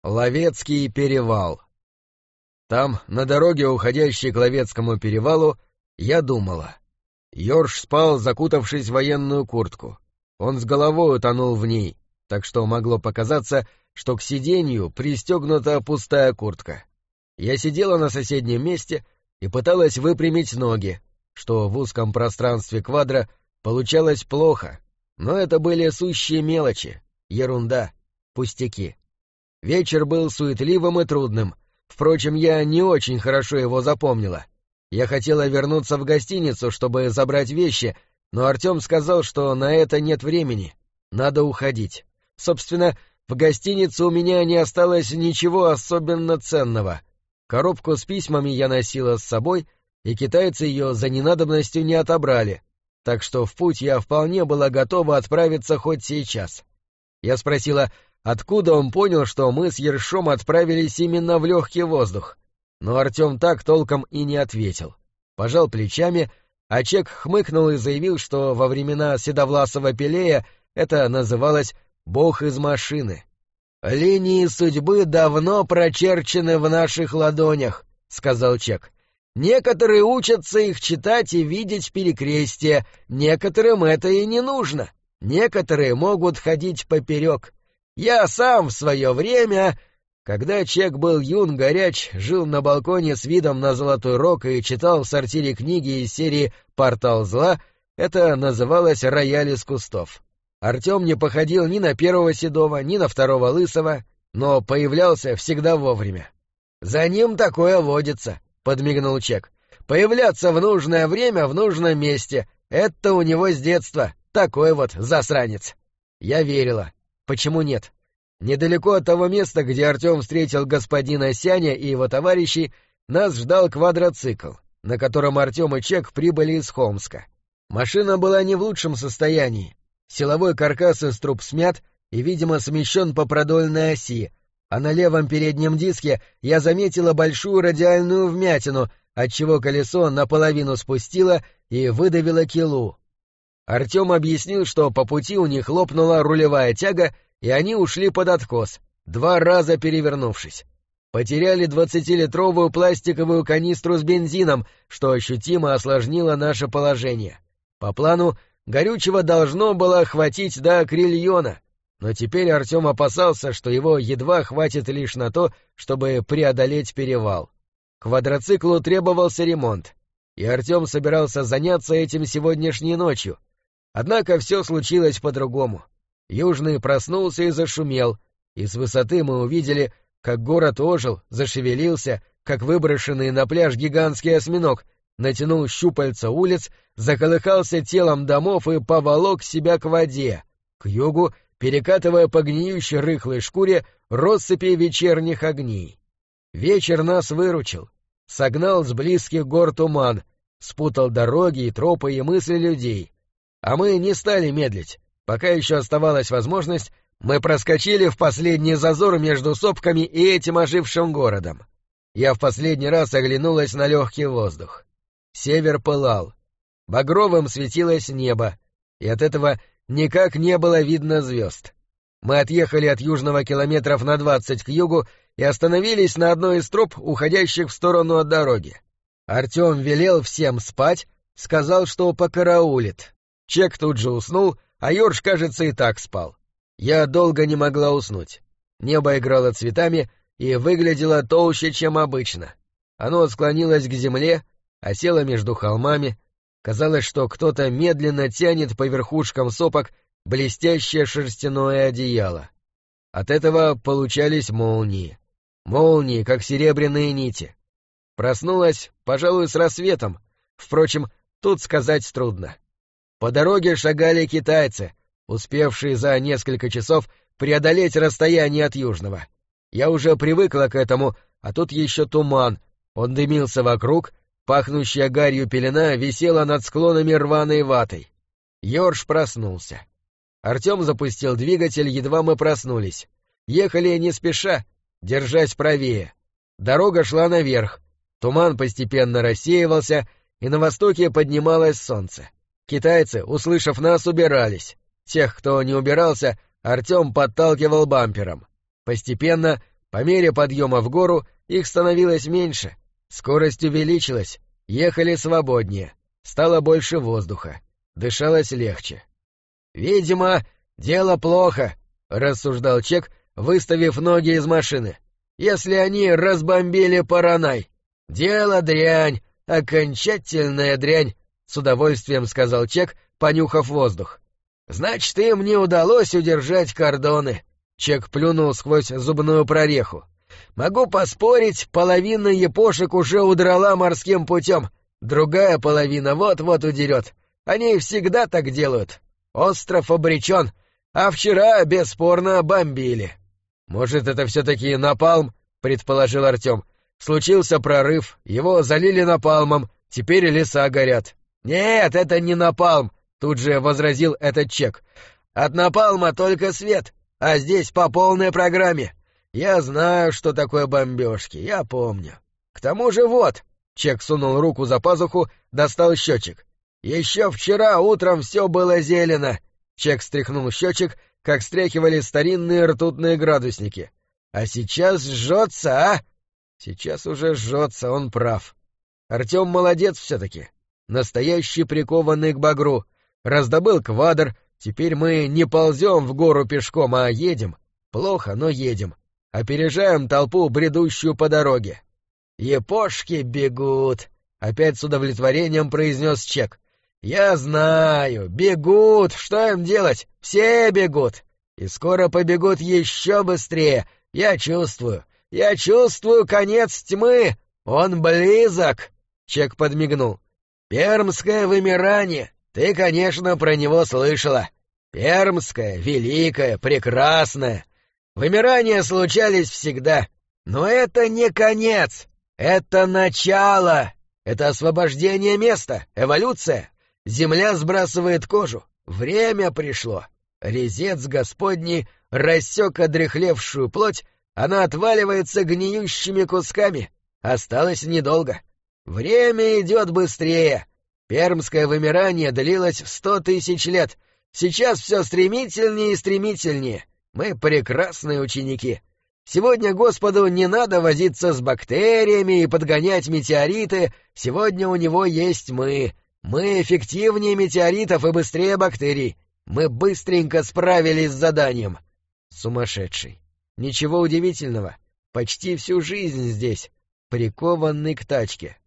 Ловецкий перевал. Там, на дороге, уходящей к Ловецкому перевалу, я думала. Йорш спал, закутавшись в военную куртку. Он с головой утонул в ней, так что могло показаться, что к сиденью пристегнута пустая куртка. Я сидела на соседнем месте и пыталась выпрямить ноги, что в узком пространстве квадра получалось плохо, но это были сущие мелочи, ерунда, пустяки. Вечер был суетливым и трудным, впрочем, я не очень хорошо его запомнила. Я хотела вернуться в гостиницу, чтобы забрать вещи, но Артем сказал, что на это нет времени, надо уходить. Собственно, в гостинице у меня не осталось ничего особенно ценного. Коробку с письмами я носила с собой, и китайцы ее за ненадобностью не отобрали, так что в путь я вполне была готова отправиться хоть сейчас. Я спросила, откуда он понял, что мы с Ершом отправились именно в легкий воздух, но Артем так толком и не ответил. Пожал плечами, а Чек хмыкнул и заявил, что во времена Седовласова Пелея это называлось «бог из машины». «Линии судьбы давно прочерчены в наших ладонях», — сказал Чек. «Некоторые учатся их читать и видеть перекрестия, некоторым это и не нужно, некоторые могут ходить поперек. Я сам в свое время, когда Чек был юн, горяч, жил на балконе с видом на Золотой Рог и читал в сортире книги из серии «Портал зла», это называлось «Рояль из кустов». Артем не походил ни на первого седого, ни на второго лысого, но появлялся всегда вовремя. «За ним такое водится», — подмигнул Чек. «Появляться в нужное время в нужном месте — это у него с детства, такой вот засранец». Я верила. Почему нет? Недалеко от того места, где Артем встретил господина Сяня и его товарищей, нас ждал квадроцикл, на котором Артем и Чек прибыли из Холмска. Машина была не в лучшем состоянии. Силовой каркас из труб смят и, видимо, смещен по продольной оси, а на левом переднем диске я заметила большую радиальную вмятину, отчего колесо наполовину спустило и выдавило килу. Артем объяснил, что по пути у них лопнула рулевая тяга, и они ушли под откос, 2 раза перевернувшись. Потеряли 20-литровую пластиковую канистру с бензином, что ощутимо осложнило наше положение. По плану, горючего должно было хватить до крильона, но теперь Артем опасался, что его едва хватит лишь на то, чтобы преодолеть перевал. Квадроциклу требовался ремонт, и Артем собирался заняться этим сегодняшней ночью. Однако все случилось по-другому. Южный проснулся и зашумел, и с высоты мы увидели, как город ожил, зашевелился, как выброшенный на пляж гигантский осьминог натянул щупальца улиц, заколыхался телом домов и поволок себя к воде, к югу, перекатывая по гниющей рыхлой шкуре россыпи вечерних огней. Вечер нас выручил, согнал с близких гор туман, спутал дороги и тропы и мысли людей. А мы не стали медлить. Пока еще оставалась возможность, мы проскочили в последний зазор между сопками и этим ожившим городом. Я в последний раз оглянулась на легкий воздух. Север пылал. Багровым светилось небо, и от этого никак не было видно звезд. Мы отъехали от южного километров на 20 к югу и остановились на одной из троп, уходящих в сторону от дороги. Артем велел всем спать, сказал, что покараулит. Чек тут же уснул, а Йорш, кажется, и так спал. Я долго не могла уснуть. Небо играло цветами и выглядело толще, чем обычно. Оно склонилось к земле, осело между холмами. Казалось, что кто-то медленно тянет по верхушкам сопок блестящее шерстяное одеяло. От этого получались молнии. Молнии, как серебряные нити. Проснулась, пожалуй, с рассветом. Впрочем, тут сказать трудно. По дороге шагали китайцы, успевшие за несколько часов преодолеть расстояние от Южного. Я уже привыкла к этому, а тут еще туман. Он дымился вокруг, пахнущая гарью пелена висела над склонами рваной ватой. Йорш проснулся. Артем запустил двигатель, едва мы проснулись. Ехали не спеша, держась правее. Дорога шла наверх. Туман постепенно рассеивался, и на востоке поднималось солнце. Китайцы, услышав нас, убирались. Тех, кто не убирался, Артем подталкивал бампером. Постепенно По мере подъема в гору их становилось меньше, скорость увеличилась, ехали свободнее, стало больше воздуха, дышалось легче. «Видимо, дело плохо», — рассуждал Чек, выставив ноги из машины. «Если они разбомбили Поронай. Дело дрянь, окончательная дрянь», — с удовольствием сказал Чек, понюхав воздух. «Значит, им не удалось удержать кордоны». Чек плюнул сквозь зубную прореху. «Могу поспорить, половина япошек уже удрала морским путем. Другая половина вот-вот удерет. Они всегда так делают. Остров обречен, а вчера, бесспорно, бомбили». «Может, это все-таки напалм?» — предположил Артем. «Случился прорыв, его залили напалмом, теперь леса горят». «Нет, это не напалм», — тут же возразил этот Чек. «От напалма только свет, а здесь по полной программе. Я знаю, что такое бомбежки, я помню. К тому же вот», — Чек сунул руку за пазуху, достал счетчик. «Еще вчера утром все было зелено». Чек стряхнул счетчик, как стряхивали старинные ртутные градусники. «А сейчас жжется, а?» «Сейчас уже жжется, он прав. Артем молодец все-таки. Настоящий прикованный к багру. Раздобыл квадр, теперь мы не ползем в гору пешком, а едем. Плохо, но едем. Опережаем толпу, бредущую по дороге». «Япошки бегут», — опять с удовлетворением произнес Чек. «Я знаю, бегут, что им делать? Все бегут. И скоро побегут еще быстрее, я чувствую конец тьмы, он близок». Чек подмигнул. «Пермское вымирание, ты, конечно, про него слышала. Пермское, великое, прекрасное. Вымирания случались всегда, но это не конец, это начало, это освобождение места, эволюция. Земля сбрасывает кожу, время пришло. Резец Господний рассек одряхлевшую плоть, она отваливается гниющими кусками. Осталось недолго. Время идет быстрее. Пермское вымирание длилось 100 тысяч лет. Сейчас все стремительнее и стремительнее. Мы прекрасные ученики. Сегодня Господу не надо возиться с бактериями и подгонять метеориты. Сегодня у него есть мы. Мы эффективнее метеоритов и быстрее бактерий. Мы быстренько справились с заданием». Сумасшедший. Ничего удивительного. Почти всю жизнь здесь, прикованный к тачке.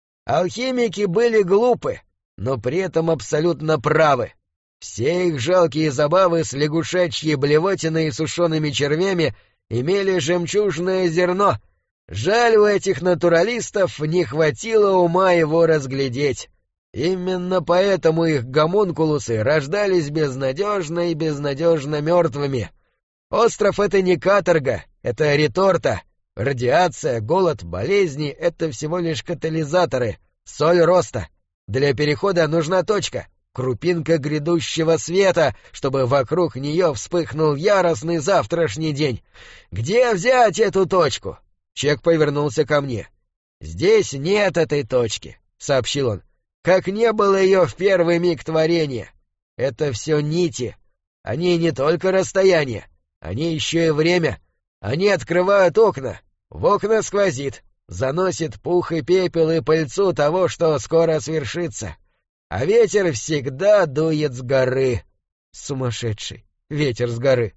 Алхимики были глупы, но при этом абсолютно правы. Все их жалкие забавы с лягушачьей блевотиной и сушеными червями имели жемчужное зерно. Жаль, у этих натуралистов не хватило ума его разглядеть. Именно поэтому их гомункулусы рождались безнадежно и безнадежно мертвыми. Остров — это не каторга, это реторта. Радиация, голод, болезни — это всего лишь катализаторы, соль роста. Для перехода нужна точка, крупинка грядущего света, чтобы вокруг нее вспыхнул яростный завтрашний день. Где взять эту точку? Чек повернулся ко мне. «Здесь нет этой точки», — сообщил он. «Как не было ее в первый миг творения. Это все нити. Они не только расстояние, они еще и время. Они открывают окна. В окна сквозит, заносит пух и пепел и пыльцу того, что скоро свершится. А ветер всегда дует с горы». Сумасшедший. Ветер с горы.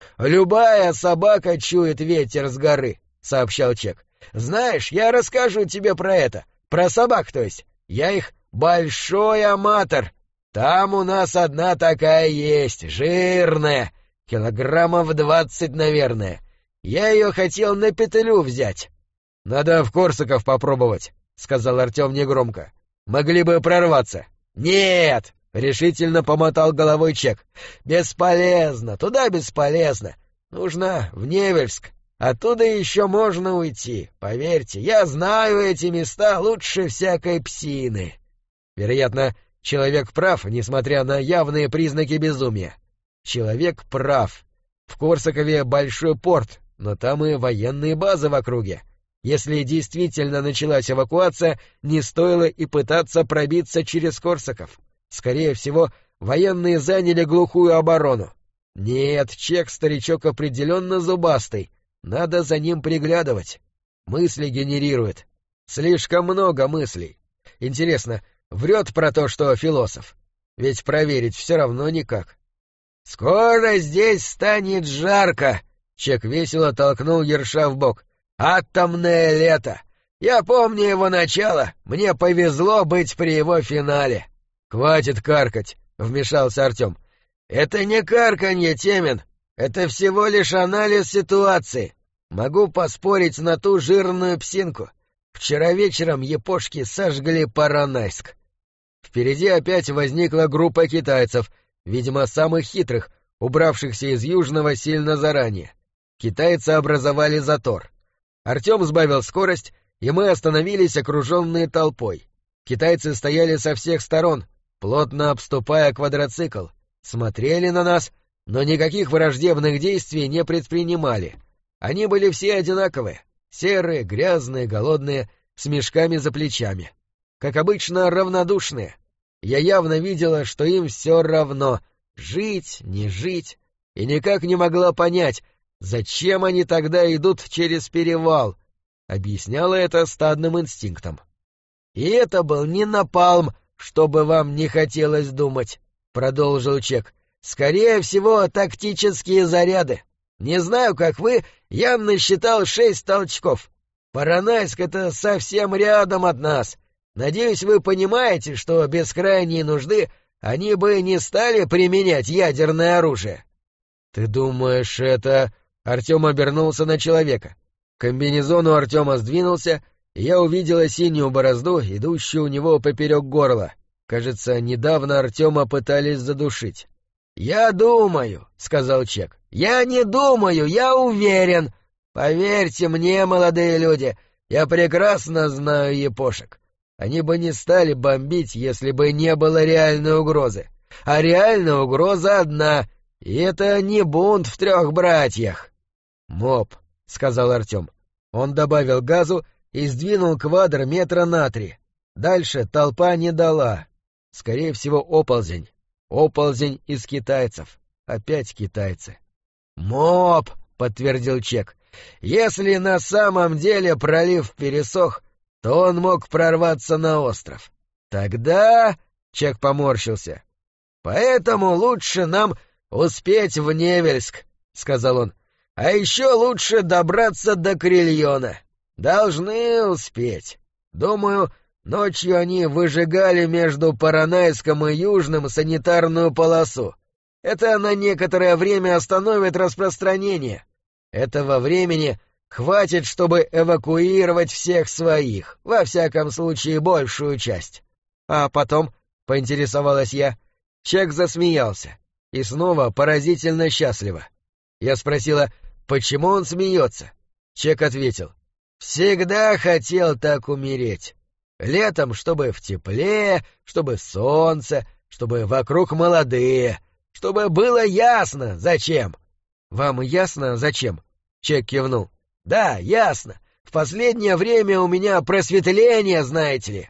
«Любая собака чует ветер с горы», — сообщал Чек. «Знаешь, я расскажу тебе про это. Про собак, то есть. Я их большой аматор. Там у нас одна такая есть, жирная, килограммов 20, наверное. Я ее хотел на петлю взять». «Надо в Корсаков попробовать», — сказал Артем негромко. «Могли бы прорваться». «Нет», — решительно помотал головой Чек. «Бесполезно, туда бесполезно. Нужно в Невельск. Оттуда еще можно уйти. Поверьте, я знаю эти места лучше всякой псины». Вероятно, человек прав, несмотря на явные признаки безумия. Человек прав. В Корсакове большой порт, но там и военные базы в округе. Если действительно началась эвакуация, не стоило и пытаться пробиться через Корсаков. Скорее всего, военные заняли глухую оборону. Нет, Чек старичок определенно зубастый, Надо за ним приглядывать. Мысли генерирует. Слишком много мыслей. Интересно, врет про то, что философ? Ведь проверить все равно никак. «Скоро здесь станет жарко!» — Чек весело толкнул Ерша в бок. «Атомное лето! Я помню его начало, мне повезло быть при его финале». «Хватит каркать!» — вмешался Артем. «Это не карканье, Темин, это всего лишь анализ ситуации. Могу поспорить на ту жирную псинку. Вчера вечером япошки сожгли Поронайск». Впереди опять возникла группа китайцев, видимо, самых хитрых, убравшихся из Южного сильно заранее. Китайцы образовали затор. Артем сбавил скорость, и мы остановились, окруженные толпой. Китайцы стояли со всех сторон, плотно обступая квадроцикл, смотрели на нас, но никаких враждебных действий не предпринимали. Они были все одинаковые, серые, грязные, голодные, с мешками за плечами. Как обычно, равнодушные. Я явно видела, что им все равно — жить, не жить, и никак не могла понять, зачем они тогда идут через перевал. Объясняла это стадным инстинктом. «И это был не напалм, чтобы вам не хотелось думать», — продолжил Чек. «Скорее всего, тактические заряды. Не знаю, как вы, я насчитал 6 толчков. Поронайск — это совсем рядом от нас. Надеюсь, вы понимаете, что без крайней нужды они бы не стали применять ядерное оружие». «Ты думаешь, это...» Артем обернулся на человека. Комбинезон у Артема сдвинулся, и я увидела синюю борозду, идущую у него поперек горла. Кажется, недавно Артема пытались задушить. «Я думаю», — сказал Чек. «Я не думаю, я уверен. Поверьте мне, молодые люди, я прекрасно знаю япошек. Они бы не стали бомбить, если бы не было реальной угрозы. А реальная угроза одна, и это не бунт в 3 братьях». «Моб», — сказал Артем. Он добавил газу и сдвинул квадр метра на 3. Дальше толпа не дала. Скорее всего, оползень. Оползень из китайцев. Опять китайцы. «Моб», — подтвердил Чек. «Если на самом деле пролив пересох, то он мог прорваться на остров. Тогда...» — Чек поморщился. «Поэтому лучше нам успеть в Невельск», — сказал он. «А еще лучше добраться до Крильона. Должны успеть. Думаю, ночью они выжигали между Поронайском и Южным санитарную полосу. Это на некоторое время остановит распространение. Этого времени хватит, чтобы эвакуировать всех своих, во всяком случае большую часть». «А потом?» — поинтересовалась я. Чек засмеялся. И снова поразительно счастливо. Я спросила, почему он смеется. Чек ответил: «Всегда хотел так умереть. Летом, чтобы в тепле, чтобы солнце, чтобы вокруг молодые, чтобы было ясно, зачем». «Вам ясно, зачем?» Чек кивнул. «Да, ясно. В последнее время у меня просветление, знаете ли.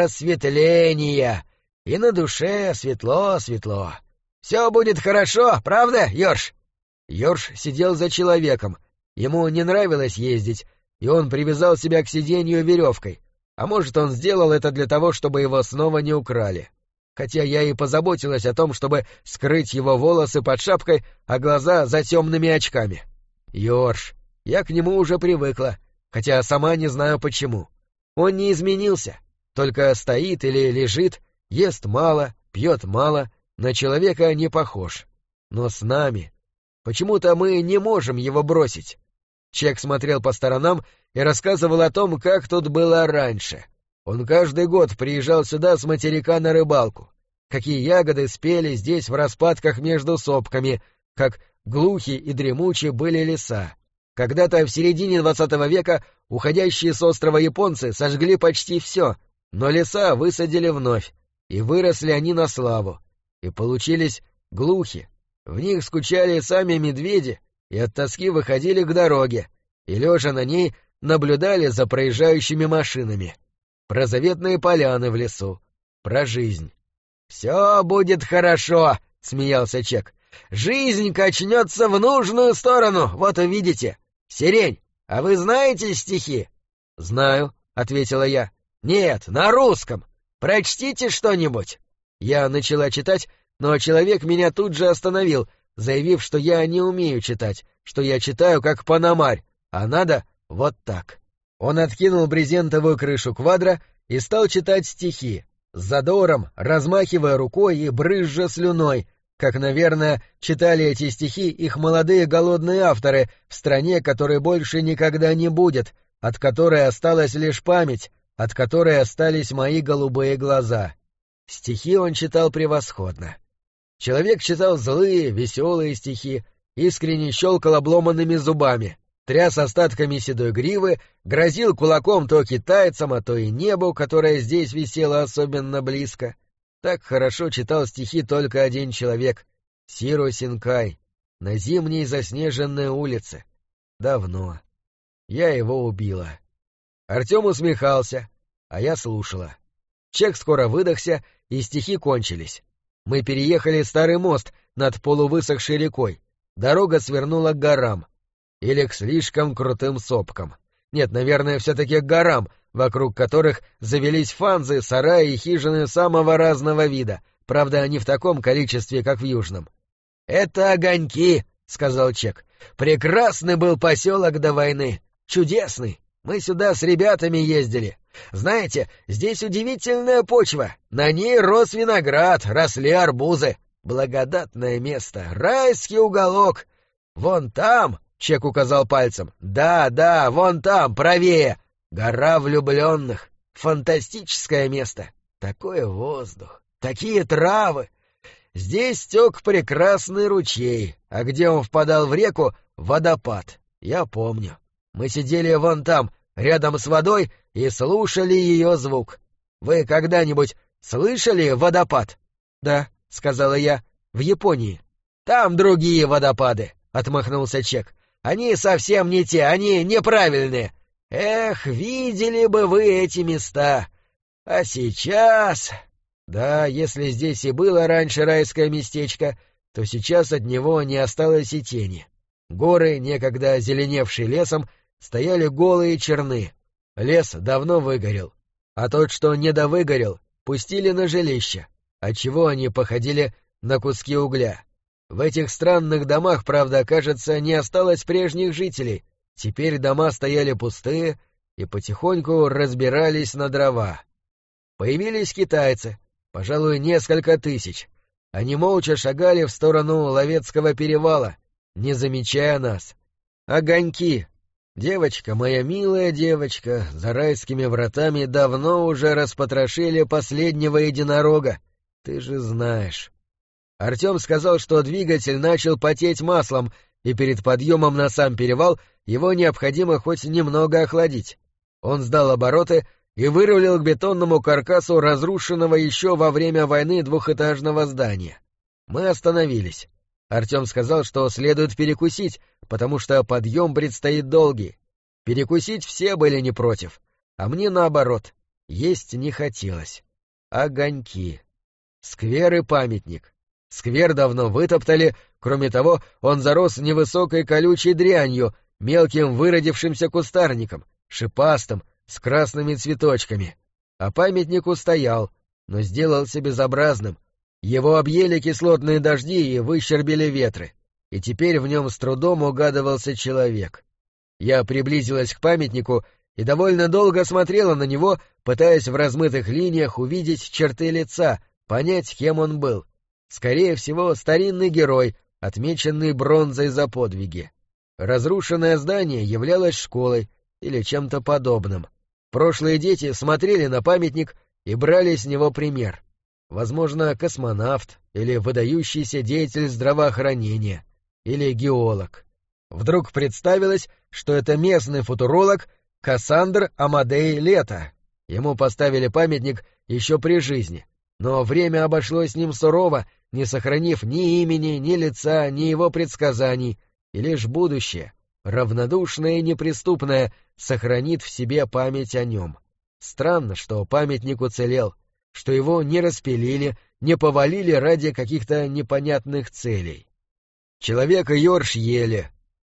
Просветление. И на душе светло-светло. Все будет хорошо, правда, Ёрш?» Ёрш сидел за человеком. Ему не нравилось ездить, и он привязал себя к сиденью веревкой. А может, он сделал это для того, чтобы его снова не украли. Хотя я и позаботилась о том, чтобы скрыть его волосы под шапкой, а глаза за темными очками. Ёрш. Я к нему уже привыкла, хотя сама не знаю почему. Он не изменился, только стоит или лежит, ест мало, пьет мало, на человека не похож. Но с нами... Почему-то мы не можем его бросить. Чек смотрел по сторонам и рассказывал о том, как тут было раньше. Он каждый год приезжал сюда с материка на рыбалку. Какие ягоды спели здесь в распадках между сопками, как глухи и дремучи были леса. Когда-то в середине 20 века уходящие с острова японцы сожгли почти все, но леса высадили вновь, и выросли они на славу. И получились глухи. В них скучали сами медведи и от тоски выходили к дороге, и, лежа на ней, наблюдали за проезжающими машинами. Про заветные поляны в лесу, про жизнь. «Все будет хорошо», — смеялся Чек. «Жизнь качнется в нужную сторону, вот увидите. «Сирень, а вы знаете стихи?» «Знаю», — ответила я. «Нет, на русском. Прочтите что-нибудь». Я начала читать, но человек меня тут же остановил, заявив, что я не умею читать, что я читаю как Пономарь, а надо вот так. Он откинул брезентовую крышу квадра и стал читать стихи, с задором, размахивая рукой и брызжа слюной, как, наверное, читали эти стихи их молодые голодные авторы в стране, которой больше никогда не будет, от которой осталась лишь память, от которой остались мои голубые глаза. Стихи он читал превосходно. Человек читал злые, веселые стихи, искренне щелкал обломанными зубами, тряс остатками седой гривы, грозил кулаком то китайцам, а то и небу, которое здесь висело особенно близко. Так хорошо читал стихи только один человек — Сиро Синкай, на зимней заснеженной улице. Давно. Я его убила. Артем усмехался, а я слушала. Чек скоро выдохся, и стихи кончились. Мы переехали старый мост над полувысохшей рекой. Дорога свернула к горам. Или к слишком крутым сопкам. Нет, наверное, все-таки к горам, вокруг которых завелись фанзы, сараи и хижины самого разного вида, правда, не в таком количестве, как в Южном. «Это Огоньки», — сказал Чек. «Прекрасный был поселок до войны. Чудесный. Мы сюда с ребятами ездили. Знаете, здесь удивительная почва. На ней рос виноград, росли арбузы. Благодатное место, райский уголок. Вон там...» — Чек указал пальцем. «Да, вон там, правее. Гора влюбленных. Фантастическое место. Такой воздух, такие травы. Здесь тек прекрасный ручей, а где он впадал в реку — водопад. Я помню. Мы сидели вон там, рядом с водой, и слушали ее звук. Вы когда-нибудь слышали водопад?» «Да», — сказала я, — «в Японии». «Там другие водопады», — отмахнулся Чек. «Они совсем не те, они неправильные. Эх, видели бы вы эти места. А сейчас...» Да, если здесь и было раньше райское местечко, то сейчас от него не осталось и тени. Горы, некогда зеленевшие лесом, стояли голые и черны. Лес давно выгорел, а тот, что недовыгорел, пустили на жилище, отчего они походили на куски угля. В этих странных домах, правда, кажется, не осталось прежних жителей. Теперь дома стояли пустые и потихоньку разбирались на дрова. Появились китайцы, пожалуй, несколько тысяч. Они молча шагали в сторону Ловецкого перевала, не замечая нас. Огоньки. Девочка, моя милая девочка, за райскими вратами давно уже распотрошили последнего единорога. Ты же знаешь. Артем сказал, что двигатель начал потеть маслом, и перед подъемом на сам перевал его необходимо хоть немного охладить. Он сдал обороты и вырулил к бетонному каркасу разрушенного еще во время войны двухэтажного здания. Мы остановились. Артем сказал, что следует перекусить, потому что подъем предстоит долгий. Перекусить все были не против, а мне наоборот, есть не хотелось. Огоньки. Сквер и памятник. Сквер давно вытоптали, кроме того, он зарос невысокой колючей дрянью, мелким выродившимся кустарником, шипастым, с красными цветочками. А памятник устоял, но сделался безобразным. Его объели кислотные дожди и выщербили ветры, и теперь в нем с трудом угадывался человек. Я приблизилась к памятнику и довольно долго смотрела на него, пытаясь в размытых линиях увидеть черты лица, понять, кем он был. Скорее всего, старинный герой, отмеченный бронзой за подвиги. Разрушенное здание являлось школой или чем-то подобным. Прошлые дети смотрели на памятник и брали с него пример. Возможно, космонавт или выдающийся деятель здравоохранения, или геолог. Вдруг представилось, что это местный футуролог Кассандр Амадей Лето. Ему поставили памятник еще при жизни, но время обошлось с ним сурово, не сохранив ни имени, ни лица, ни его предсказаний, и лишь будущее, равнодушное и неприступное, сохранит в себе память о нем. Странно, что памятник уцелел, что его не распилили, не повалили ради каких-то непонятных целей. Человека Йорш ели.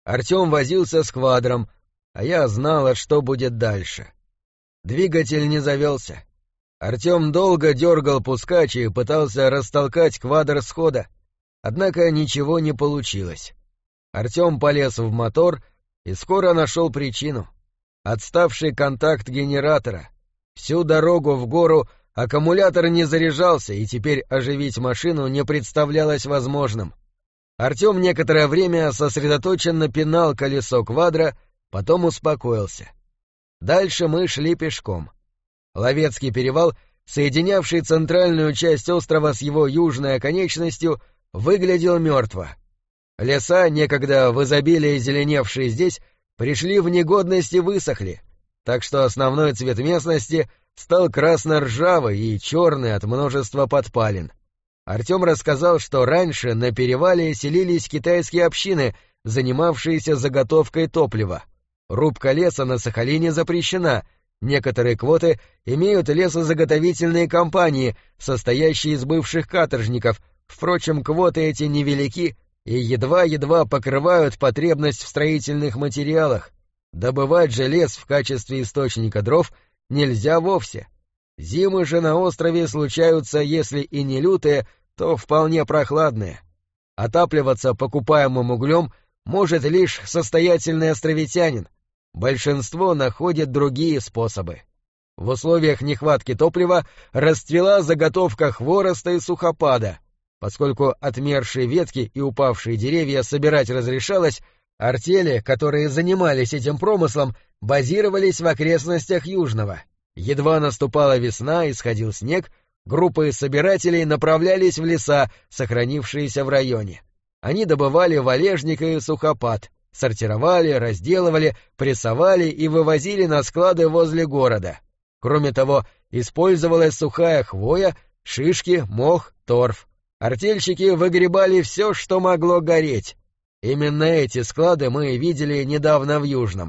Артем возился с квадром, а я знала, что будет дальше. Двигатель не завелся. Артем долго дергал пускач и пытался растолкать квадр с хода, однако ничего не получилось. Артем полез в мотор и скоро нашел причину. Отставший контакт генератора. Всю дорогу в гору аккумулятор не заряжался, и теперь оживить машину не представлялось возможным. Артем некоторое время сосредоточенно пинал колесо квадра, потом успокоился. Дальше мы шли пешком. Ловецкий перевал, соединявший центральную часть острова с его южной оконечностью, выглядел мертво. Леса, некогда в изобилии зеленевшие здесь, пришли в негодность и высохли, так что основной цвет местности стал красно-ржавый и черный от множества подпалин. Артем рассказал, что раньше на перевале селились китайские общины, занимавшиеся заготовкой топлива. Рубка леса на Сахалине запрещена, некоторые квоты имеют лесозаготовительные компании, состоящие из бывших каторжников, впрочем, квоты эти невелики и едва-едва покрывают потребность в строительных материалах. Добывать же лес в качестве источника дров нельзя вовсе. Зимы же на острове случаются, если и не лютые, то вполне прохладные. Отапливаться покупаемым углем может лишь состоятельный островитянин. Большинство находит другие способы. В условиях нехватки топлива расцвела заготовка хвороста и сухопада. Поскольку отмершие ветки и упавшие деревья собирать разрешалось, артели, которые занимались этим промыслом, базировались в окрестностях Южного. Едва наступала весна и сходил снег, группы собирателей направлялись в леса, сохранившиеся в районе. Они добывали валежник и сухопад, сортировали, разделывали, прессовали и вывозили на склады возле города. Кроме того, использовалась сухая хвоя, шишки, мох, торф. Артельщики выгребали все, что могло гореть. Именно эти склады мы видели недавно в Южном.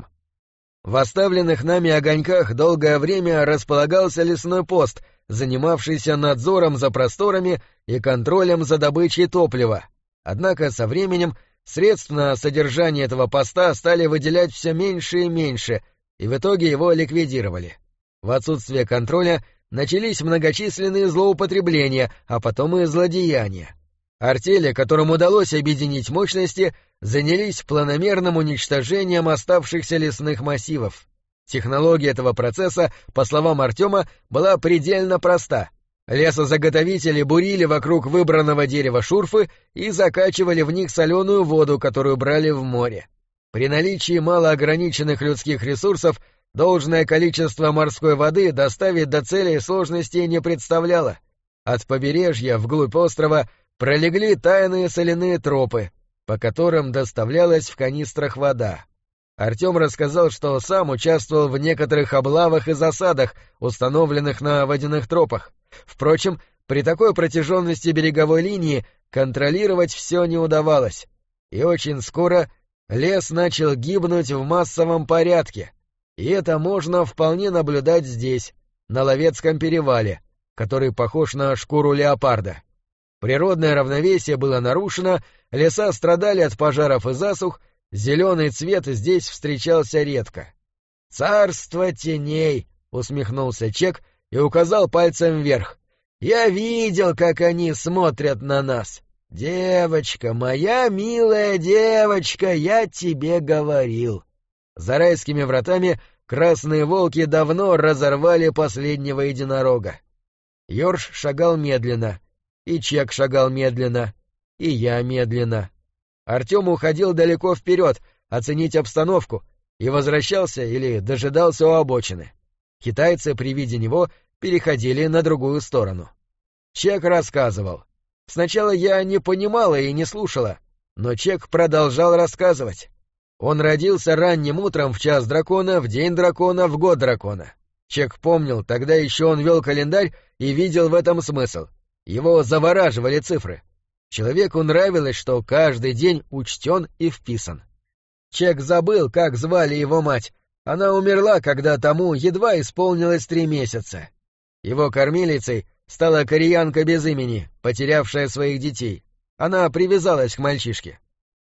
В оставленных нами огоньках долгое время располагался лесной пост, занимавшийся надзором за просторами и контролем за добычей топлива. Однако со временем средств на содержание этого поста стали выделять все меньше и меньше, и в итоге его ликвидировали. В отсутствие контроля начались многочисленные злоупотребления, а потом и злодеяния. Артели, которым удалось объединить мощности, занялись планомерным уничтожением оставшихся лесных массивов. Технология этого процесса, по словам Артема, была предельно проста. Лесозаготовители бурили вокруг выбранного дерева шурфы и закачивали в них соленую воду, которую брали в море. При наличии малоограниченных людских ресурсов должное количество морской воды доставить до цели сложности не представляло. От побережья вглубь острова пролегли тайные соляные тропы, по которым доставлялась в канистрах вода. Артем рассказал, что сам участвовал в некоторых облавах и засадах, установленных на водяных тропах. Впрочем, при такой протяженности береговой линии контролировать все не удавалось. И очень скоро лес начал гибнуть в массовом порядке. И это можно вполне наблюдать здесь, на Ловецком перевале, который похож на шкуру леопарда. Природное равновесие было нарушено, леса страдали от пожаров и засух, зеленый цвет здесь встречался редко. «Царство теней!» — усмехнулся Чек и указал пальцем вверх. «Я видел, как они смотрят на нас. Девочка, моя милая девочка, я тебе говорил». За райскими вратами красные волки давно разорвали последнего единорога. Йорш шагал медленно, и Чек шагал медленно, и я медленно. Артем уходил далеко вперед, оценить обстановку, и возвращался или дожидался у обочины. Китайцы при виде него переходили на другую сторону. Чек рассказывал. Сначала я не понимала и не слушала, но Чек продолжал рассказывать. Он родился ранним утром в час дракона, в день дракона, в год дракона. Чек помнил, тогда еще он вел календарь и видел в этом смысл. Его завораживали цифры. Человеку нравилось, что каждый день учтен и вписан. Чек забыл, как звали его мать. Она умерла, когда тому едва исполнилось 3 месяца. Его кормилицей стала кореянка без имени, потерявшая своих детей. Она привязалась к мальчишке.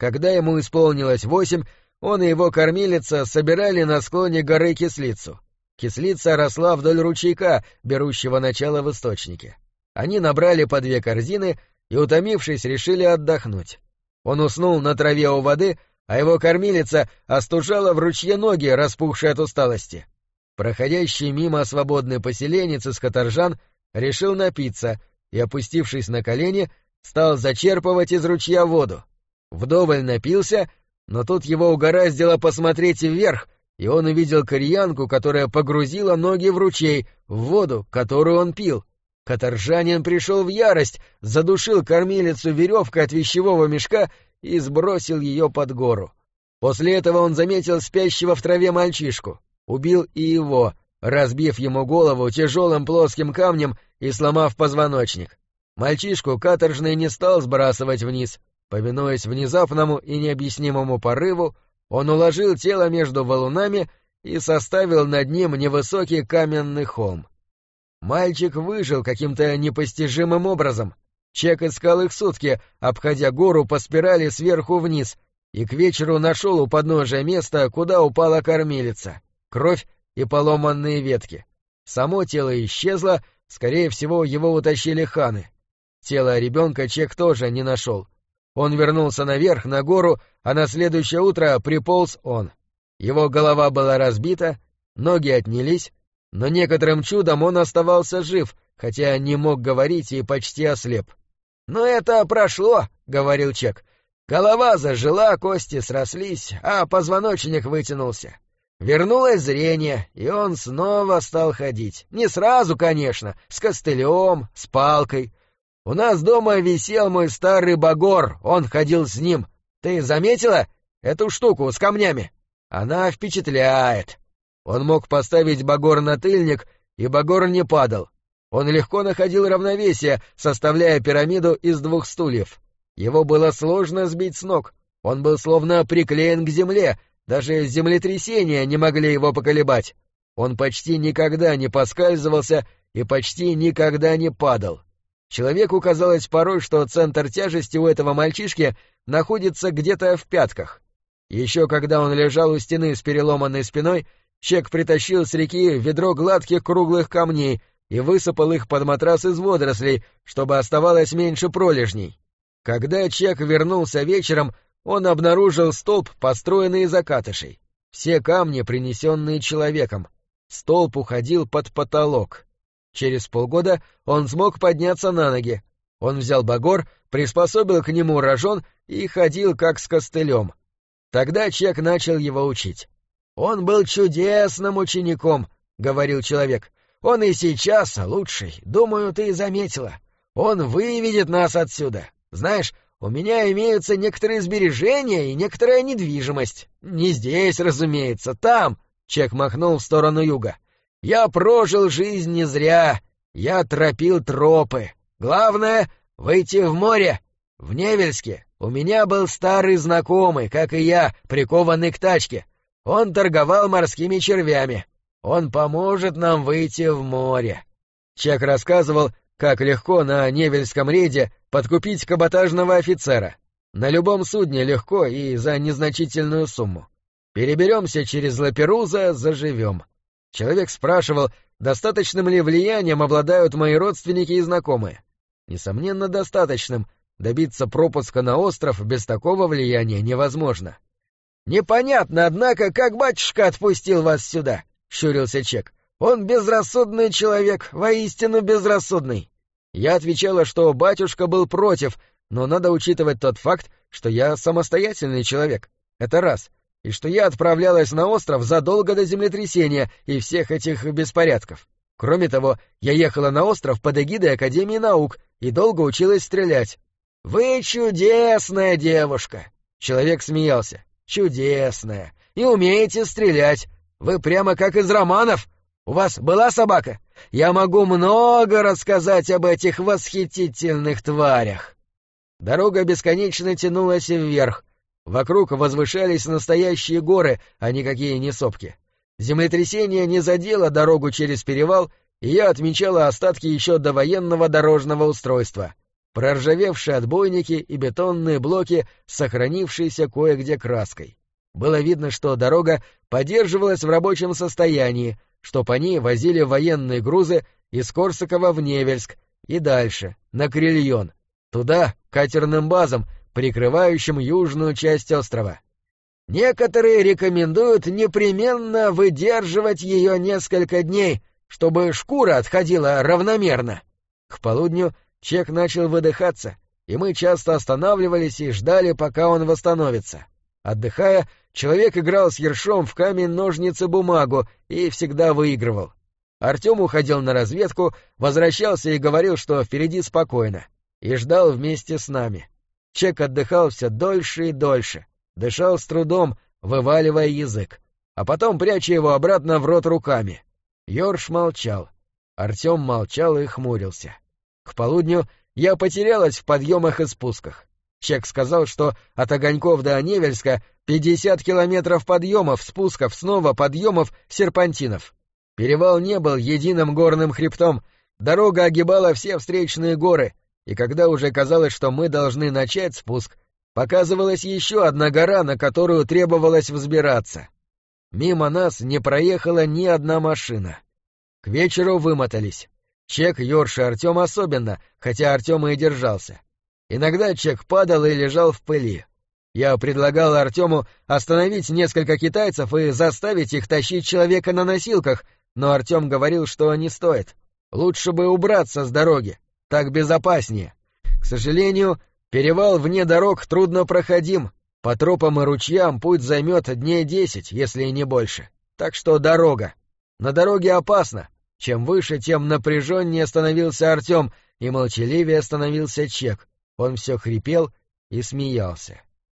Когда ему исполнилось 8, он и его кормилица собирали на склоне горы кислицу. Кислица росла вдоль ручейка, берущего начало в источнике. Они набрали по 2 корзины и, утомившись, решили отдохнуть. Он уснул на траве у воды, а его кормилица остужала в ручье ноги, распухшие от усталости. Проходящий мимо свободный поселенец из каторжан решил напиться и, опустившись на колени, стал зачерпывать из ручья воду. Вдоволь напился, но тут его угораздило посмотреть вверх, и он увидел кореянку, которая погрузила ноги в ручей, в воду, которую он пил. Каторжанин пришел в ярость, задушил кормилицу веревкой от вещевого мешка и сбросил ее под гору. После этого он заметил спящего в траве мальчишку, убил и его, разбив ему голову тяжелым плоским камнем и сломав позвоночник. Мальчишку каторжный не стал сбрасывать вниз. Повинуясь внезапному и необъяснимому порыву, он уложил тело между валунами и составил над ним невысокий каменный холм. Мальчик выжил каким-то непостижимым образом. Чек искал их сутки, обходя гору по спирали сверху вниз, и к вечеру нашел у подножия место, куда упала кормилица, кровь и поломанные ветки. Само тело исчезло, скорее всего, его утащили ханы. Тело ребенка Чек тоже не нашел. Он вернулся наверх, на гору, а на следующее утро приполз он. Его голова была разбита, ноги отнялись, но некоторым чудом он оставался жив, хотя не мог говорить и почти ослеп. «Но это прошло», — говорил Чек. «Голова зажила, кости срослись, а позвоночник вытянулся. Вернулось зрение, и он снова стал ходить. Не сразу, конечно, с костылем, с палкой. У нас дома висел мой старый багор, он ходил с ним. Ты заметила эту штуку с камнями? Она впечатляет». Он мог поставить багор на тыльник, и багор не падал. Он легко находил равновесие, составляя пирамиду из 2 стульев. Его было сложно сбить с ног. Он был словно приклеен к земле, даже землетрясения не могли его поколебать. Он почти никогда не поскальзывался и почти никогда не падал. Человеку казалось порой, что центр тяжести у этого мальчишки находится где-то в пятках. Еще когда он лежал у стены с переломанной спиной, Чек притащил с реки ведро гладких круглых камней и высыпал их под матрас из водорослей, чтобы оставалось меньше пролежней. Когда Чек вернулся вечером, он обнаружил столб, построенный из окатышей. Все камни, принесенные человеком. Столб уходил под потолок. Через полгода он смог подняться на ноги. Он взял багор, приспособил к нему рожон и ходил как с костылем. Тогда Чек начал его учить. «Он был чудесным учеником», — говорил человек. «Он и сейчас лучший, думаю, ты заметила. Он выведет нас отсюда. Знаешь, у меня имеются некоторые сбережения и некоторая недвижимость. Не здесь, разумеется, там», — Чек махнул в сторону юга. «Я прожил жизнь не зря. Я тропил тропы. Главное — выйти в море. В Невельске у меня был старый знакомый, как и я, прикованный к тачке. Он торговал морскими червями. Он поможет нам выйти в море». Чек рассказывал, как легко на Невельском рейде подкупить каботажного офицера. На любом судне легко и за незначительную сумму. Переберемся через Лаперуза, заживем. Человек спрашивал, достаточным ли влиянием обладают мои родственники и знакомые. Несомненно, достаточным. Добиться пропуска на остров без такого влияния невозможно. «Непонятно, однако, как батюшка отпустил вас сюда», — щурился Чек. «Он безрассудный человек, воистину безрассудный». Я отвечала, что батюшка был против, но надо учитывать тот факт, что я самостоятельный человек. Это раз. И что я отправлялась на остров задолго до землетрясения и всех этих беспорядков. Кроме того, я ехала на остров под эгидой Академии наук и долго училась стрелять. «Вы чудесная девушка!» Человек смеялся. «Чудесная! И умеете стрелять! Вы прямо как из романов! У вас была собака? Я могу много рассказать об этих восхитительных тварях!» Дорога бесконечно тянулась вверх. Вокруг возвышались настоящие горы, а никакие не сопки. Землетрясение не задело дорогу через перевал, и я отмечала остатки еще довоенного дорожного устройства. проржавевшие отбойники и бетонные блоки с сохранившейся кое-где краской. Было видно, что дорога поддерживалась в рабочем состоянии, что по ней возили военные грузы из Корсакова в Невельск и дальше, на Крильон, туда, к катерным базам, прикрывающим южную часть острова. Некоторые рекомендуют непременно выдерживать ее несколько дней, чтобы шкура отходила равномерно. К полудню Чек начал выдыхаться, и мы часто останавливались и ждали, пока он восстановится. Отдыхая, человек играл с ершом в камень-ножницы-бумагу и всегда выигрывал. Артем уходил на разведку, возвращался и говорил, что впереди спокойно, и ждал вместе с нами. Чек отдыхал все дольше и дольше, дышал с трудом, вываливая язык, а потом пряча его обратно в рот руками. Йорш молчал. Артем молчал и хмурился. К полудню я потерялась в подъемах и спусках. Чек сказал, что от Огоньков до Невельска 50 километров подъемов, спусков, снова подъемов, серпантинов. Перевал не был единым горным хребтом, дорога огибала все встречные горы, и когда уже казалось, что мы должны начать спуск, показывалась еще одна гора, на которую требовалось взбираться. Мимо нас не проехала ни одна машина. К вечеру вымотались. Чек, Йорш и Артем особенно, хотя Артем и держался. Иногда Чек падал и лежал в пыли. Я предлагал Артему остановить несколько китайцев и заставить их тащить человека на носилках, но Артем говорил, что не стоит. Лучше бы убраться с дороги, так безопаснее. К сожалению, перевал вне дорог труднопроходим. По тропам и ручьям путь займет дней 10, если и не больше. Так что дорога. На дороге опасно. Чем выше, тем напряженнее становился Артем, и молчаливее становился Чек. Он все хрипел и смеялся.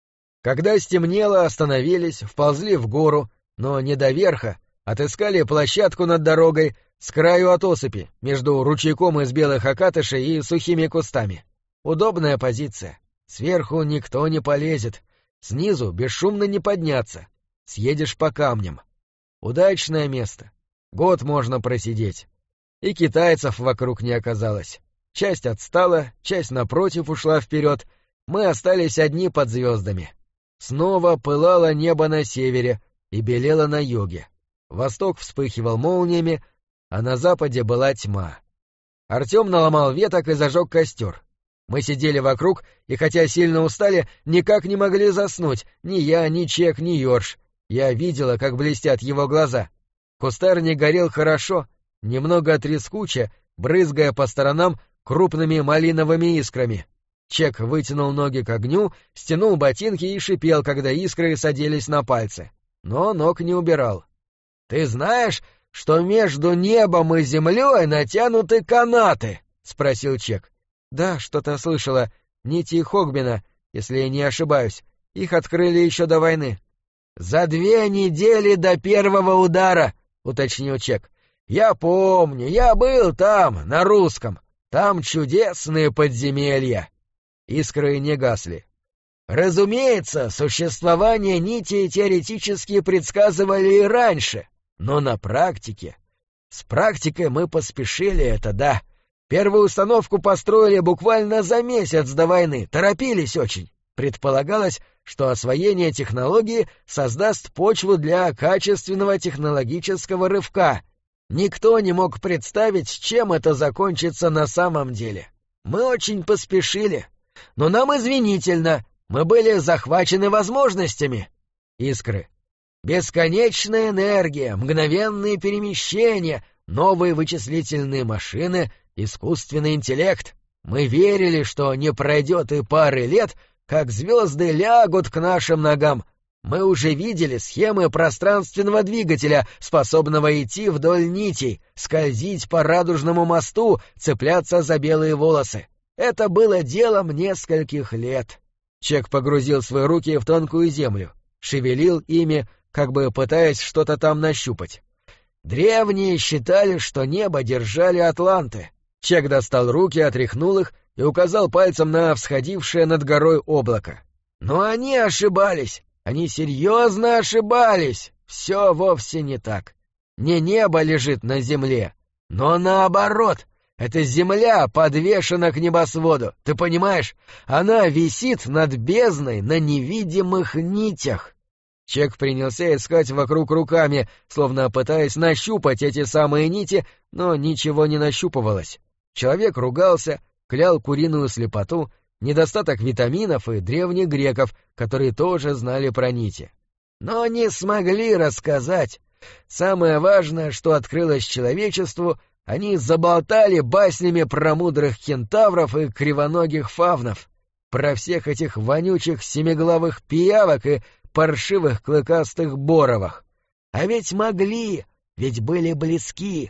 Когда стемнело, остановились, вползли в гору, но не до верха, отыскали площадку над дорогой с краю от осыпи, между ручейком из белых окатышей и сухими кустами. Удобная позиция. Сверху никто не полезет. Снизу бесшумно не подняться. Съедешь по камням. Удачное место. Год можно просидеть. И китайцев вокруг не оказалось. Часть отстала, часть напротив ушла вперед. Мы остались одни под звездами. Снова пылало небо на севере и белело на юге. Восток вспыхивал молниями, а на западе была тьма. Артем наломал веток и зажег костер. Мы сидели вокруг, и хотя сильно устали, никак не могли заснуть, ни я, ни Чек, ни Йорш. Я видела, как блестят его глаза. Кустарник горел хорошо, немного трескуче, брызгая по сторонам крупными малиновыми искрами. Чек вытянул ноги к огню, стянул ботинки и шипел, когда искры садились на пальцы. Но ног не убирал. — Ты знаешь, что между небом и землей натянуты канаты? — спросил Чек. — Да, что-то слышала. Нити Хогбина, если я не ошибаюсь. Их открыли еще до войны. — За 2 недели до первого удара, — уточнил Чек. — Я помню, я был там, на русском. Там чудесные подземелья. Искры не гасли. Разумеется, существование нитей теоретически предсказывали и раньше, но на практике... С практикой мы поспешили, это да. Первую установку построили буквально за месяц до войны, торопились очень. Предполагалось, что освоение технологии создаст почву для качественного технологического рывка. Никто не мог представить, чем это закончится на самом деле. Мы очень поспешили. Но нам извинительно, мы были захвачены возможностями. Искры. Бесконечная энергия, мгновенные перемещения, новые вычислительные машины, искусственный интеллект. Мы верили, что не пройдет и пары лет, как звезды лягут к нашим ногам. Мы уже видели схемы пространственного двигателя, способного идти вдоль нитей, скользить по радужному мосту, цепляться за белые волосы. Это было делом нескольких лет. Чек погрузил свои руки в тонкую землю, шевелил ими, как бы пытаясь что-то там нащупать. Древние считали, что небо держали атланты. Чек достал руки, отряхнул их и указал пальцем на всходившее над горой облако. Но они ошибались. Они серьезно ошибались. Все вовсе не так. Не небо лежит на земле, но наоборот. Эта земля подвешена к небосводу, ты понимаешь? Она висит над бездной на невидимых нитях. Чек принялся искать вокруг руками, словно пытаясь нащупать эти самые нити, но ничего не нащупывалось. Человек ругался, клял куриную слепоту, недостаток витаминов и древних греков, которые тоже знали про нити. Но не смогли рассказать. Самое важное, что открылось человечеству, они заболтали баснями про мудрых кентавров и кривоногих фавнов, про всех этих вонючих семиглавых пиявок и паршивых клыкастых боровах. А ведь могли, ведь были близки.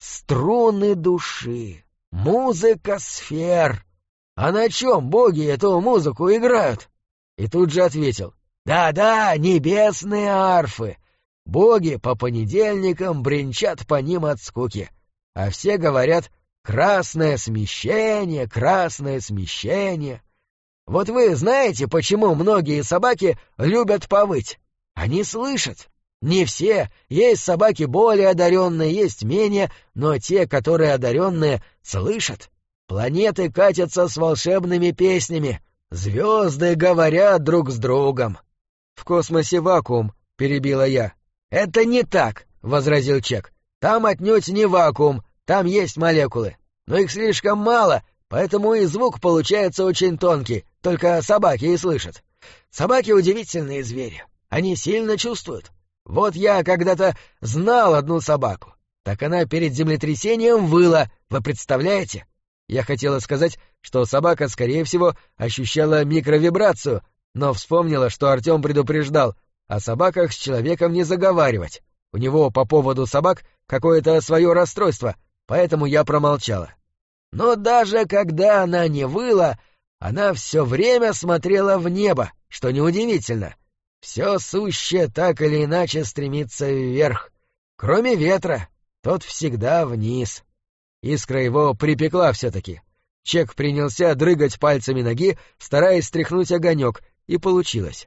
Струны души, музыка сфер. А на чем боги эту музыку играют? И тут же ответил: да-да, небесные арфы. Боги по понедельникам бренчат по ним от скуки. А все говорят: красное смещение, красное смещение. Вот вы знаете, почему многие собаки любят повыть? Они слышат. Не все, есть собаки более одаренные, есть менее, но те, которые одаренные, слышат. Планеты катятся с волшебными песнями, звезды говорят друг с другом. — В космосе вакуум, — перебила я. — Это не так, — возразил Чек. — Там отнюдь не вакуум, там есть молекулы. Но их слишком мало, поэтому и звук получается очень тонкий, только собаки и слышат. Собаки — удивительные звери, они сильно чувствуют. Вот я когда-то знал одну собаку. Так она перед землетрясением выла, вы представляете? Я хотела сказать, что собака, скорее всего, ощущала микровибрацию, но вспомнила, что Артем предупреждал о собаках с человеком не заговаривать. У него по поводу собак какое-то свое расстройство, поэтому я промолчала. Но даже когда она не выла, она все время смотрела в небо, что неудивительно. Все сущее так или иначе стремится вверх. Кроме ветра, тот всегда вниз. Искра его припекла все-таки. Чек принялся дрыгать пальцами ноги, стараясь стряхнуть огонек, и получилось.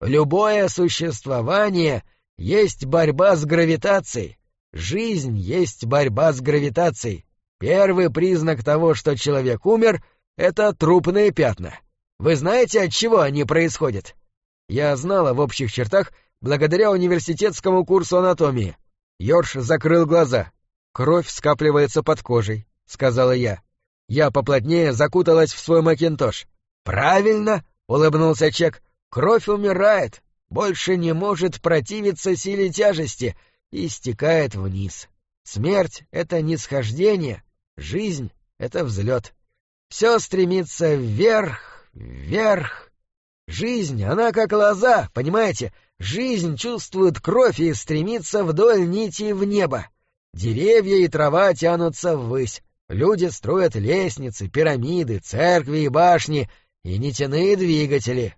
Любое существование есть борьба с гравитацией. Жизнь есть борьба с гравитацией. Первый признак того, что человек умер, — это трупные пятна. Вы знаете, от чего они происходят? Я знала в общих чертах благодаря университетскому курсу анатомии. Йорш закрыл глаза. «Кровь скапливается под кожей», — сказала я. Я поплотнее закуталась в свой макинтош. «Правильно», — улыбнулся Чек. «Кровь умирает, больше не может противиться силе тяжести и стекает вниз. Смерть — это нисхождение, жизнь — это взлет. Все стремится вверх, вверх. Жизнь, она как лоза, понимаете? Жизнь чувствует кровь и стремится вдоль нити в небо. Деревья и трава тянутся ввысь. Люди строят лестницы, пирамиды, церкви и башни, и нитяные двигатели.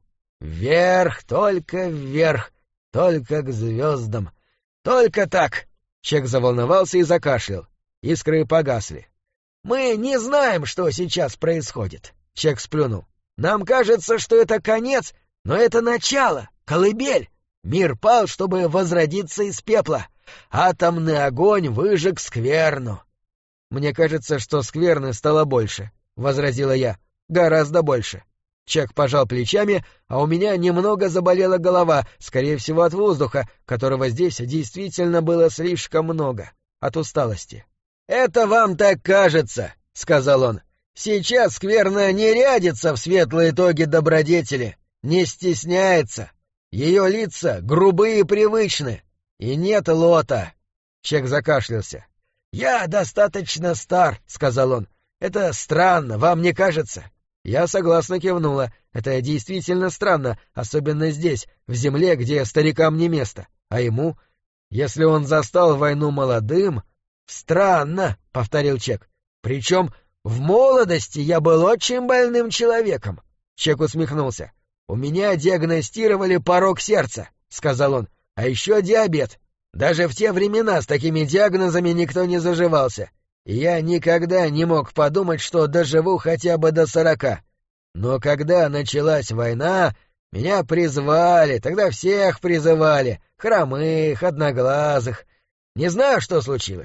Вверх, только вверх, только к звездам. Только так!» Чек заволновался и закашлял. Искры погасли. «Мы не знаем, что сейчас происходит», — Чек сплюнул. «Нам кажется, что это конец, но это начало, колыбель. Мир пал, чтобы возродиться из пепла. Атомный огонь выжег скверну». «Мне кажется, что скверны стало больше», — возразила я. «Гораздо больше». Чек пожал плечами, а у меня немного заболела голова, скорее всего, от воздуха, которого здесь действительно было слишком много, от усталости. «Это вам так кажется», — сказал он. «Сейчас скверно не рядится в светлые тоги добродетели, не стесняется. Ее лица грубые и привычны, и нет лота». Чек закашлялся. «Я достаточно стар», — сказал он. «Это странно, вам не кажется?» Я согласно кивнула. Это действительно странно, особенно здесь, в земле, где старикам не место. А ему, если он застал войну молодым... «Странно», — повторил Чек. «Причем в молодости я был очень больным человеком». Чек усмехнулся. «У меня диагностировали порок сердца», — сказал он. «А еще диабет. Даже в те времена с такими диагнозами никто не заживался. И я никогда не мог подумать, что доживу хотя бы до 40. Но когда началась война, меня призвали, тогда всех призывали, хромых, одноглазых. Не знаю, что случилось.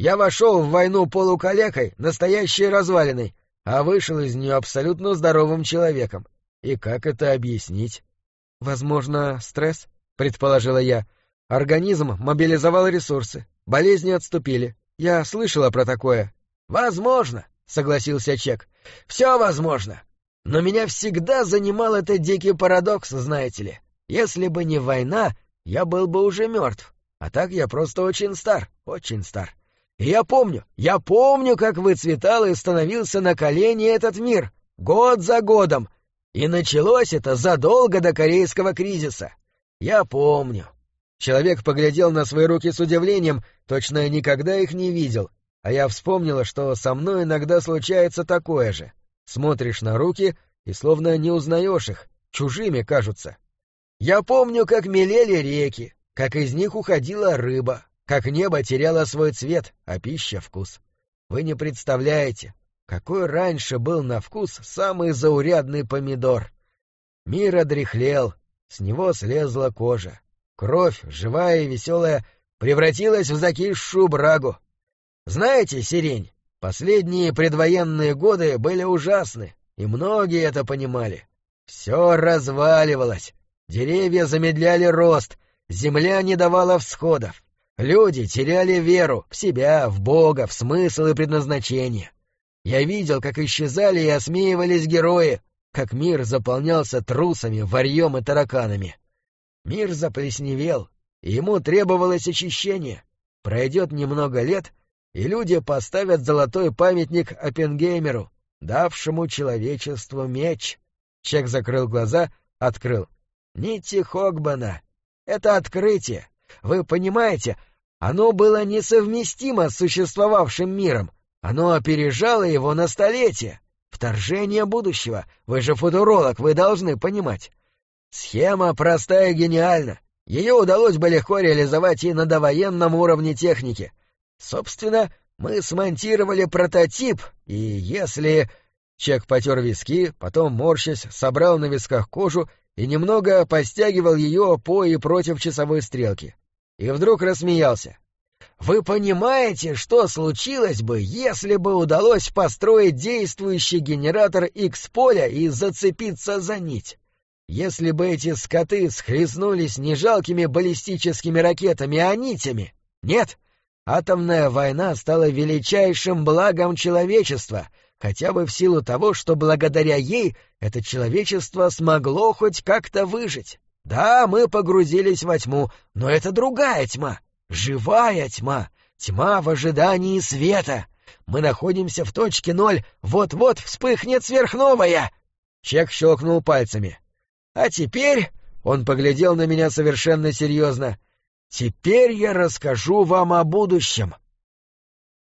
Я вошел в войну полукалекой, настоящей развалиной, а вышел из нее абсолютно здоровым человеком. И как это объяснить? Возможно, стресс, предположила я. Организм мобилизовал ресурсы, болезни отступили. Я слышала про такое. Возможно, согласился Чек. Все возможно. Но меня всегда занимал этот дикий парадокс, знаете ли. Если бы не война, я был бы уже мертв. А так я просто очень стар, очень стар. И я помню, как выцветал и становился на колени этот мир, год за годом. И началось это задолго до Корейского кризиса. Я помню. Человек поглядел на свои руки с удивлением, точно я никогда их не видел. А я вспомнила, что со мной иногда случается такое же. Смотришь на руки и словно не узнаешь их, чужими кажутся. Я помню, как мелели реки, как из них уходила рыба, как небо теряло свой цвет, а пища — вкус. Вы не представляете, какой раньше был на вкус самый заурядный помидор. Мир одряхлел, с него слезла кожа. Кровь, живая и веселая, превратилась в закисшую брагу. Знаете, Сирень, последние предвоенные годы были ужасны, и многие это понимали. Все разваливалось, деревья замедляли рост, земля не давала всходов. Люди теряли веру в себя, в Бога, в смысл и предназначение. Я видел, как исчезали и осмеивались герои, как мир заполнялся трусами, варьем и тараканами. Мир заплесневел, и ему требовалось очищение. Пройдет немного лет, и люди поставят золотой памятник Оппенгеймеру, давшему человечеству меч. Чек закрыл глаза, открыл. Нити Хогбана. Это открытие. Вы понимаете, оно было несовместимо с существовавшим миром. Оно опережало его на столетия. Вторжение будущего. Вы же футуролог, вы должны понимать. Схема простая и гениальна. Ее удалось бы легко реализовать и на довоенном уровне техники. Собственно, мы смонтировали прототип, и если... Чек потер виски, потом, морщась, собрал на висках кожу и немного постягивал ее по и против часовой стрелки. И вдруг рассмеялся. «Вы понимаете, что случилось бы, если бы удалось построить действующий генератор X-поля и зацепиться за нить? Если бы эти скоты схлестнулись не жалкими баллистическими ракетами, а нитями? Нет, атомная война стала величайшим благом человечества, хотя бы в силу того, что благодаря ей это человечество смогло хоть как-то выжить. Да, мы погрузились во тьму, но это другая тьма, живая тьма, тьма в ожидании света. Мы находимся в точке ноль, вот-вот вспыхнет сверхновая!» Чек щелкнул пальцами. «А теперь...» — он поглядел на меня совершенно серьезно. «Теперь я расскажу вам о будущем.